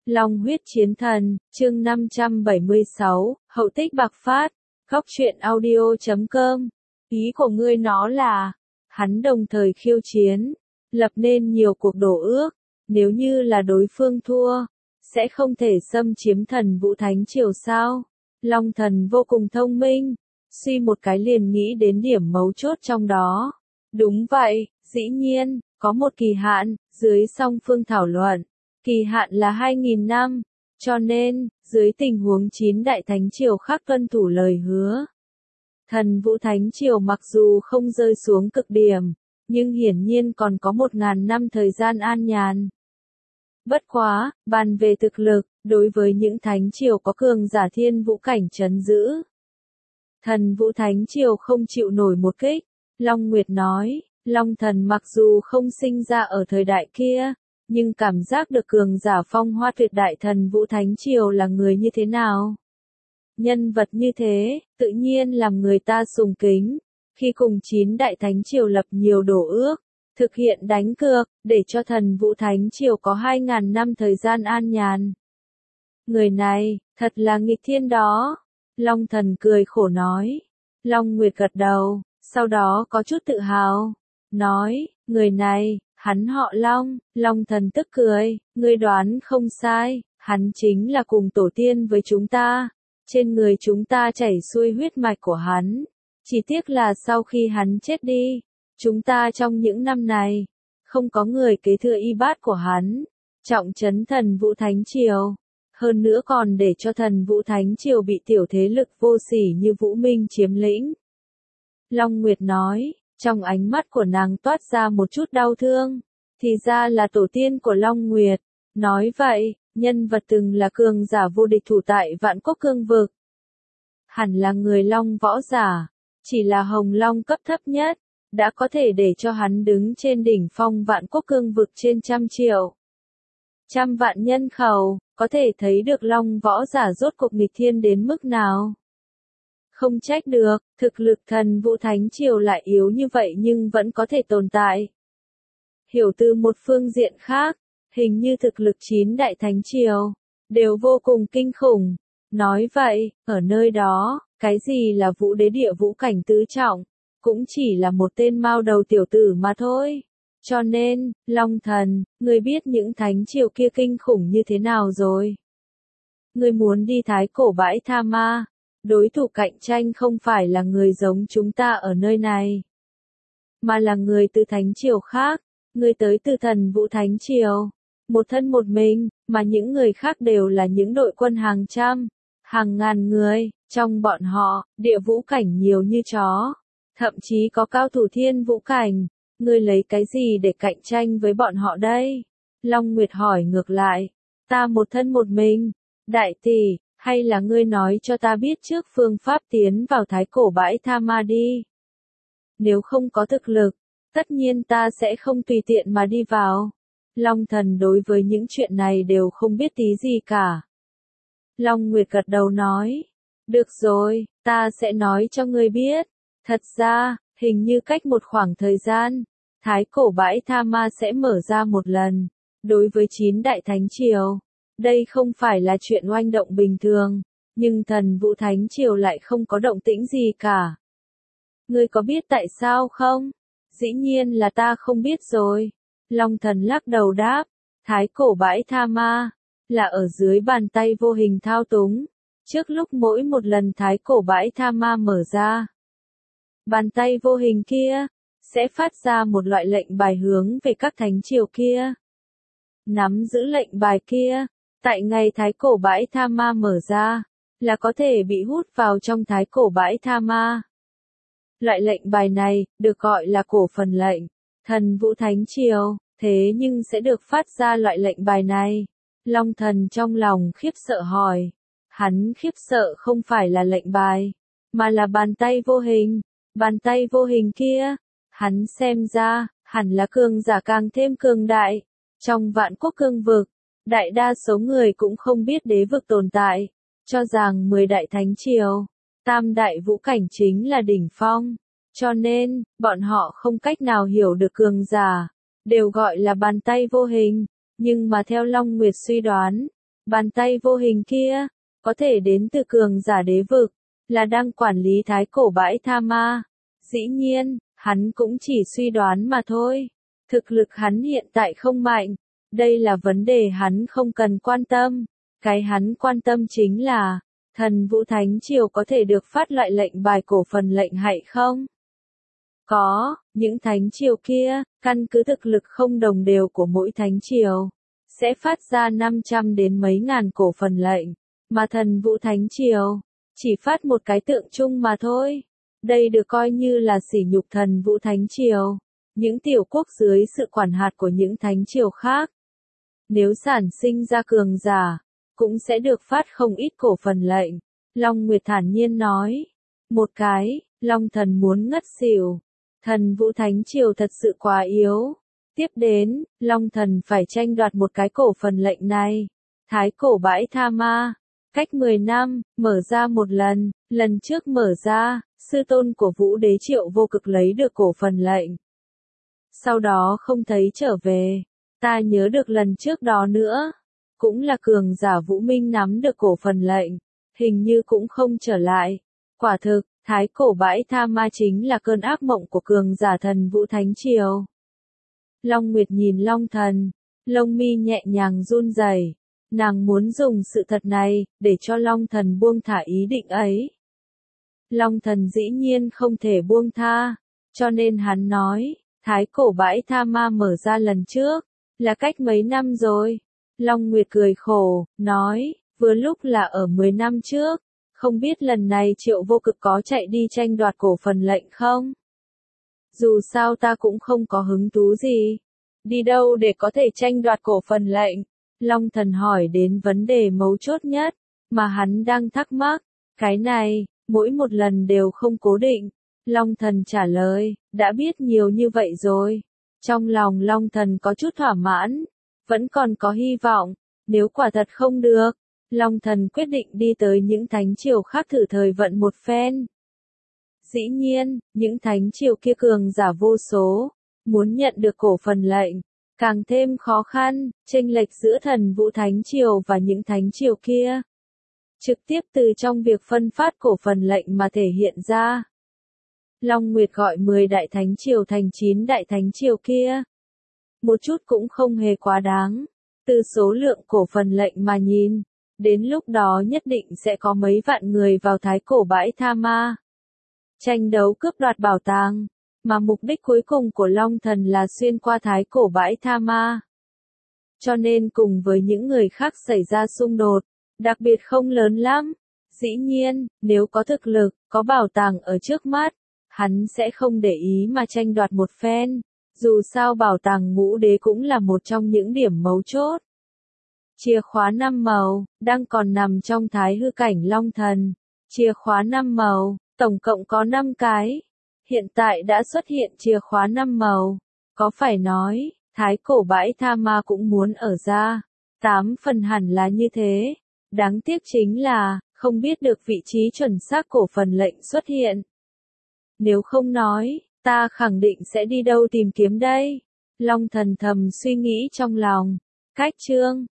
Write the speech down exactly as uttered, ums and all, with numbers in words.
Long huyết chiến thần, chương năm trăm bảy mươi sáu, hậu tích bạc phát, góc truyện audio chấm com. Ý của ngươi nó là, hắn đồng thời khiêu chiến, lập nên nhiều cuộc đổ ước, nếu như là đối phương thua, sẽ không thể xâm chiếm thần vũ thánh triều sao? Long thần vô cùng thông minh, suy một cái liền nghĩ đến điểm mấu chốt trong đó. Đúng vậy, dĩ nhiên, có một kỳ hạn, dưới song phương thảo luận. Kỳ hạn là hai nghìn năm, cho nên, dưới tình huống chín đại thánh triều khác tuân thủ lời hứa. Thần vũ thánh triều mặc dù không rơi xuống cực điểm, nhưng hiển nhiên còn có một ngàn năm thời gian an nhàn. Bất quá, bàn về thực lực, đối với những thánh triều có cường giả thiên vũ cảnh trấn giữ. Thần vũ thánh triều không chịu nổi một kích, Long Nguyệt nói, Long thần mặc dù không sinh ra ở thời đại kia, nhưng cảm giác được cường giả phong hoa tuyệt đại thần vũ thánh triều là người như thế nào. Nhân vật như thế, tự nhiên làm người ta sùng kính, khi cùng chín đại thánh triều lập nhiều đổ ước, thực hiện đánh cược, để cho thần vũ thánh triều có hai ngàn năm thời gian an nhàn. Người này, thật là nghịch thiên đó. Long thần cười khổ nói. Long Nguyệt gật đầu, sau đó có chút tự hào, nói, người này, hắn họ Long. Long thần tức cười, ngươi đoán không sai, hắn chính là cùng tổ tiên với chúng ta, trên người chúng ta chảy xuôi huyết mạch của hắn, chỉ tiếc là sau khi hắn chết đi, chúng ta trong những năm này, không có người kế thừa y bát của hắn, trọng trấn thần vũ thánh triều, hơn nữa còn để cho thần vũ thánh triều bị tiểu thế lực vô sỉ như Vũ Minh chiếm lĩnh. Long Nguyệt nói, trong ánh mắt của nàng toát ra một chút đau thương, thì ra là tổ tiên của Long Nguyệt. Nói vậy, nhân vật từng là cường giả vô địch thủ tại Vạn Quốc cương vực. Hẳn là người Long võ giả, chỉ là Hồng Long cấp thấp nhất, đã có thể để cho hắn đứng trên đỉnh phong Vạn Quốc cương vực trên trăm triệu. Trăm vạn nhân khẩu, có thể thấy được Long võ giả rốt cuộc nghịch thiên đến mức nào. Không trách được, thực lực thần vũ thánh triều lại yếu như vậy nhưng vẫn có thể tồn tại. Hiểu từ một phương diện khác, hình như thực lực chín đại thánh triều, đều vô cùng kinh khủng. Nói vậy, ở nơi đó, cái gì là vũ đế địa vũ cảnh tứ trọng, cũng chỉ là một tên mao đầu tiểu tử mà thôi. Cho nên, Long thần, ngươi biết những thánh triều kia kinh khủng như thế nào rồi. Ngươi muốn đi thái cổ bãi Tha Ma, đối thủ cạnh tranh không phải là người giống chúng ta ở nơi này, mà là người từ thánh triều khác. Ngươi tới từ thần vũ thánh triều, một thân một mình, mà những người khác đều là những đội quân hàng trăm, hàng ngàn người, trong bọn họ, địa vũ cảnh nhiều như chó, thậm chí có cao thủ thiên vũ cảnh. Ngươi lấy cái gì để cạnh tranh với bọn họ đây? Long Nguyệt hỏi ngược lại, ta một thân một mình, đại tỷ, hay là ngươi nói cho ta biết trước phương pháp tiến vào thái cổ bãi Tha Ma đi. Nếu không có thực lực, tất nhiên ta sẽ không tùy tiện mà đi vào. Long thần đối với những chuyện này đều không biết tí gì cả. Long Nguyệt gật đầu nói, được rồi, ta sẽ nói cho ngươi biết. Thật ra, hình như cách một khoảng thời gian, thái cổ bãi Tha Ma sẽ mở ra một lần. Đối với chín đại thánh triều, đây không phải là chuyện oanh động bình thường, nhưng thần vũ thánh triều lại không có động tĩnh gì cả. Ngươi có biết tại sao không? Dĩ nhiên là ta không biết rồi. Long thần lắc đầu đáp, thái cổ bãi Tha Ma, là ở dưới bàn tay vô hình thao túng. Trước lúc mỗi một lần thái cổ bãi Tha Ma mở ra, bàn tay vô hình kia, sẽ phát ra một loại lệnh bài hướng về các thánh triều kia. Nắm giữ lệnh bài kia, tại ngày thái cổ bãi Tha Ma mở ra, là có thể bị hút vào trong thái cổ bãi Tha Ma. Loại lệnh bài này, được gọi là cổ phần lệnh, thần vũ thánh triều, thế nhưng sẽ được phát ra loại lệnh bài này. Long thần trong lòng khiếp sợ hỏi, hắn khiếp sợ không phải là lệnh bài, mà là bàn tay vô hình, bàn tay vô hình kia, hắn xem ra, hẳn là cường giả càng thêm cường đại. Trong Vạn Quốc cương vực, đại đa số người cũng không biết đế vực tồn tại, cho rằng mười đại thánh triều, tam đại vũ cảnh chính là đỉnh phong, cho nên, bọn họ không cách nào hiểu được cường giả, đều gọi là bàn tay vô hình, nhưng mà theo Long Nguyệt suy đoán, Bàn tay vô hình kia, có thể đến từ cường giả đế vực, là đang quản lý thái cổ bãi tha ma. Dĩ nhiên, hắn cũng chỉ suy đoán mà thôi. Thực lực hắn hiện tại không mạnh, đây là vấn đề hắn không cần quan tâm. Cái hắn quan tâm chính là, thần Vũ Thánh Triều có thể được phát loại lệnh bài cổ phần lệnh hay không? Có, những thánh triều kia, căn cứ thực lực không đồng đều của mỗi thánh triều, sẽ phát ra năm trăm đến mấy ngàn cổ phần lệnh, mà thần Vũ Thánh Triều chỉ phát một cái tượng trưng mà thôi. Đây được coi như là sỉ nhục thần Vũ Thánh Triều, những tiểu quốc dưới sự quản hạt của những thánh triều khác. Nếu sản sinh ra cường giả, cũng sẽ được phát không ít cổ phần lệnh. Long Nguyệt thản nhiên nói. Một cái, Long Thần muốn ngất xỉu. Thần Vũ Thánh Triều thật sự quá yếu. Tiếp đến, Long Thần phải tranh đoạt một cái cổ phần lệnh này. Thái cổ bãi tha ma. Cách mười năm, mở ra một lần. Lần trước mở ra, sư tôn của Vũ Đế Triệu Vô Cực lấy được cổ phần lệnh. Sau đó không thấy trở về. Ta nhớ được lần trước đó nữa. Cũng là cường giả Vũ Minh nắm được cổ phần lệnh. Hình như cũng không trở lại. Quả thực, thái cổ bãi tha ma chính là cơn ác mộng của cường giả thần Vũ Thánh Triều. Long Nguyệt nhìn Long Thần, lông mi nhẹ nhàng run rẩy. Nàng muốn dùng sự thật này, để cho Long Thần buông thả ý định ấy. Long Thần dĩ nhiên không thể buông tha, cho nên hắn nói, thái cổ bãi tha ma mở ra lần trước, là cách mấy năm rồi. Long Nguyệt cười khổ, nói, vừa lúc là ở mười năm trước, không biết lần này Triệu Vô Cực có chạy đi tranh đoạt cổ phần lệnh không? Dù sao ta cũng không có hứng thú gì. Đi đâu để có thể tranh đoạt cổ phần lệnh? Long Thần hỏi đến vấn đề mấu chốt nhất, mà hắn đang thắc mắc. Cái này, mỗi một lần đều không cố định. Long Thần trả lời, đã biết nhiều như vậy rồi. Trong lòng Long Thần có chút thỏa mãn, vẫn còn có hy vọng. Nếu quả thật không được, Long Thần quyết định đi tới những thánh triều khác thử thời vận một phen. Dĩ nhiên, những thánh triều kia cường giả vô số, muốn nhận được cổ phần lệnh, càng thêm khó khăn. Chênh lệch giữa thần Vũ Thánh Triều và những thánh triều kia, trực tiếp từ trong việc phân phát cổ phần lệnh mà thể hiện ra. Long Nguyệt gọi mười đại thánh triều thành chín đại thánh triều kia. Một chút cũng không hề quá đáng. Từ số lượng cổ phần lệnh mà nhìn, đến lúc đó nhất định sẽ có mấy vạn người vào thái cổ bãi tha ma. Tranh đấu cướp đoạt bảo tàng, mà mục đích cuối cùng của Long Thần là xuyên qua thái cổ bãi tha ma. Cho nên cùng với những người khác xảy ra xung đột, đặc biệt không lớn lắm. Dĩ nhiên, nếu có thực lực, có bảo tàng ở trước mắt, hắn sẽ không để ý mà tranh đoạt một phen. Dù sao bảo tàng Ngũ Đế cũng là một trong những điểm mấu chốt. Chìa khóa năm màu, đang còn nằm trong thái hư cảnh Long Thần. Chìa khóa năm màu, tổng cộng có năm cái. Hiện tại đã xuất hiện chìa khóa năm màu. Có phải nói, thái cổ bãi tha ma cũng muốn ở ra. Tám phần hẳn là như thế. Đáng tiếc chính là, không biết được vị trí chuẩn xác cổ phần lệnh xuất hiện. Nếu không nói, ta khẳng định sẽ đi đâu tìm kiếm đây. Long Thần thầm suy nghĩ trong lòng. Cách chương